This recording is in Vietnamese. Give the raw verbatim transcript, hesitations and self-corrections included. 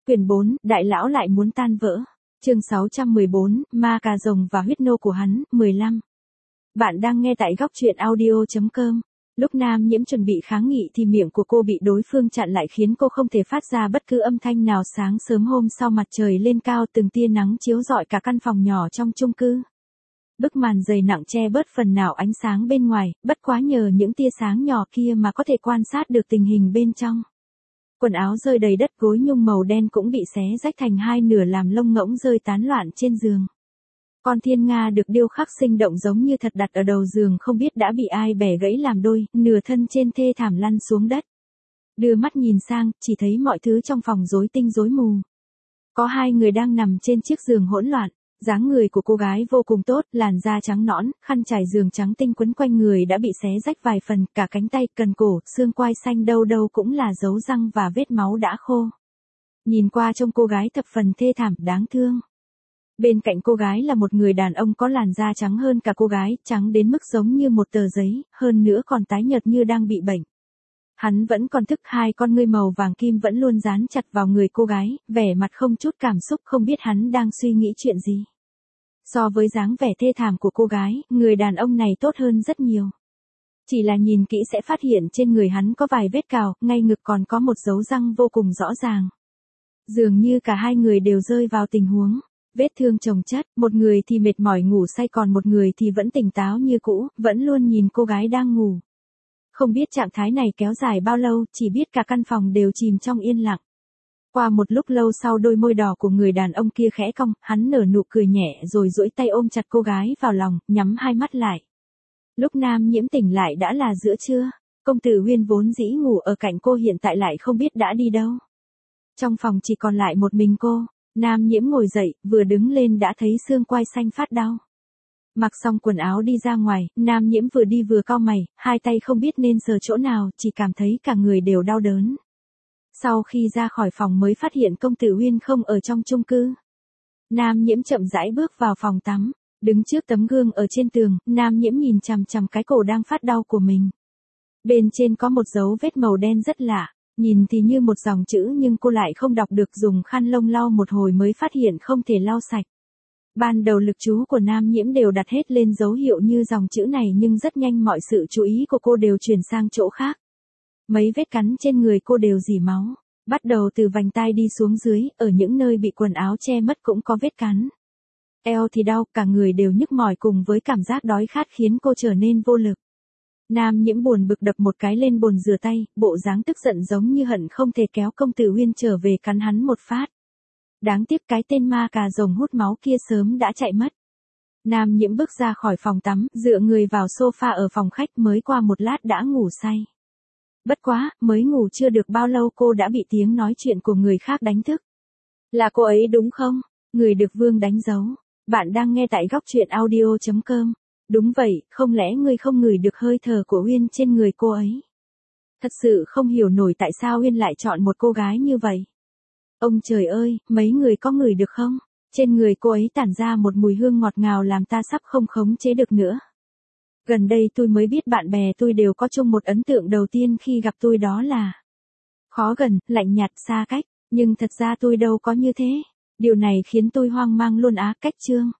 Quyển bốn, Đại lão lại muốn tan vỡ. Chương sáu trăm mười bốn, Ma cà rồng và huyết nô của hắn, mười lăm. Bạn đang nghe tại góc truyện audio chấm com. Lúc Nam Nhiễm chuẩn bị kháng nghị thì miệng của cô bị đối phương chặn lại khiến cô không thể phát ra bất cứ âm thanh nào. Sáng sớm hôm sau mặt trời lên cao, từng tia nắng chiếu rọi cả căn phòng nhỏ trong chung cư. Bức màn dày nặng che bớt phần nào ánh sáng bên ngoài, bất quá nhờ những tia sáng nhỏ kia mà có thể quan sát được tình hình bên trong. Quần áo rơi đầy đất, gối nhung màu đen cũng bị xé rách thành hai nửa làm lông ngỗng rơi tán loạn trên giường. Con thiên nga được điêu khắc sinh động giống như thật đặt ở đầu giường không biết đã bị ai bẻ gãy làm đôi, nửa thân trên thê thảm lăn xuống đất. Đưa mắt nhìn sang, chỉ thấy mọi thứ trong phòng rối tinh rối mù. Có hai người đang nằm trên chiếc giường hỗn loạn. Dáng người của cô gái vô cùng tốt, làn da trắng nõn, khăn trải giường trắng tinh quấn quanh người đã bị xé rách vài phần, cả cánh tay, cần cổ, xương quai xanh đâu đâu cũng là dấu răng và vết máu đã khô. Nhìn qua trông cô gái thập phần thê thảm, đáng thương. Bên cạnh cô gái là một người đàn ông có làn da trắng hơn cả cô gái, trắng đến mức giống như một tờ giấy, hơn nữa còn tái nhợt như đang bị bệnh. Hắn vẫn còn thức, hai con ngươi màu vàng kim vẫn luôn dán chặt vào người cô gái, vẻ mặt không chút cảm xúc, không biết hắn đang suy nghĩ chuyện gì. So với dáng vẻ thê thảm của cô gái, người đàn ông này tốt hơn rất nhiều. Chỉ là nhìn kỹ sẽ phát hiện trên người hắn có vài vết cào, ngay ngực còn có một dấu răng vô cùng rõ ràng. Dường như cả hai người đều rơi vào tình huống vết thương chồng chất, một người thì mệt mỏi ngủ say còn một người thì vẫn tỉnh táo như cũ, vẫn luôn nhìn cô gái đang ngủ. Không biết trạng thái này kéo dài bao lâu, chỉ biết cả căn phòng đều chìm trong yên lặng. Qua một lúc lâu sau, đôi môi đỏ của người đàn ông kia khẽ cong, hắn nở nụ cười nhẹ rồi duỗi tay ôm chặt cô gái vào lòng, nhắm hai mắt lại. Lúc Nam Nhiễm tỉnh lại đã là giữa trưa, công tử Huyên vốn dĩ ngủ ở cạnh cô hiện tại lại không biết đã đi đâu. Trong phòng chỉ còn lại một mình cô, Nam Nhiễm ngồi dậy, vừa đứng lên đã thấy xương quai xanh phát đau. Mặc xong quần áo đi ra ngoài, Nam Nhiễm vừa đi vừa cau mày, hai tay không biết nên sờ chỗ nào, chỉ cảm thấy cả người đều đau đớn. Sau khi ra khỏi phòng mới phát hiện công tử Huyên không ở trong chung cư. Nam Nhiễm chậm rãi bước vào phòng tắm, đứng trước tấm gương ở trên tường, Nam Nhiễm nhìn chằm chằm cái cổ đang phát đau của mình. Bên trên có một dấu vết màu đen rất lạ, nhìn thì như một dòng chữ nhưng cô lại không đọc được, dùng khăn lông lau một hồi mới phát hiện không thể lau sạch. Ban đầu lực chú của Nam Nhiễm đều đặt hết lên dấu hiệu như dòng chữ này nhưng rất nhanh mọi sự chú ý của cô đều chuyển sang chỗ khác. Mấy vết cắn trên người cô đều rỉ máu, bắt đầu từ vành tai đi xuống dưới, ở những nơi bị quần áo che mất cũng có vết cắn. Eo thì đau, cả người đều nhức mỏi cùng với cảm giác đói khát khiến cô trở nên vô lực. Nam Nhiễm buồn bực đập một cái lên bồn rửa tay, bộ dáng tức giận giống như hận không thể kéo công tử Huyên trở về cắn hắn một phát. Đáng tiếc cái tên ma cà rồng hút máu kia sớm đã chạy mất. Nam Nhiễm bước ra khỏi phòng tắm, dựa người vào sofa ở phòng khách, mới qua một lát đã ngủ say. Bất quá, mới ngủ chưa được bao lâu cô đã bị tiếng nói chuyện của người khác đánh thức. Là cô ấy đúng không? Người được Vương đánh dấu. Bạn đang nghe tại góc truyện audio chấm com. Đúng vậy, không lẽ ngươi không ngửi được hơi thở của Uyên trên người cô ấy? Thật sự không hiểu nổi tại sao Uyên lại chọn một cô gái như vậy. Ông trời ơi, mấy người có ngửi được không? Trên người cô ấy tản ra một mùi hương ngọt ngào làm ta sắp không khống chế được nữa. Gần đây tôi mới biết bạn bè tôi đều có chung một ấn tượng đầu tiên khi gặp tôi, đó là khó gần, lạnh nhạt, xa cách, nhưng thật ra tôi đâu có như thế. Điều này khiến tôi hoang mang luôn á. Cách chương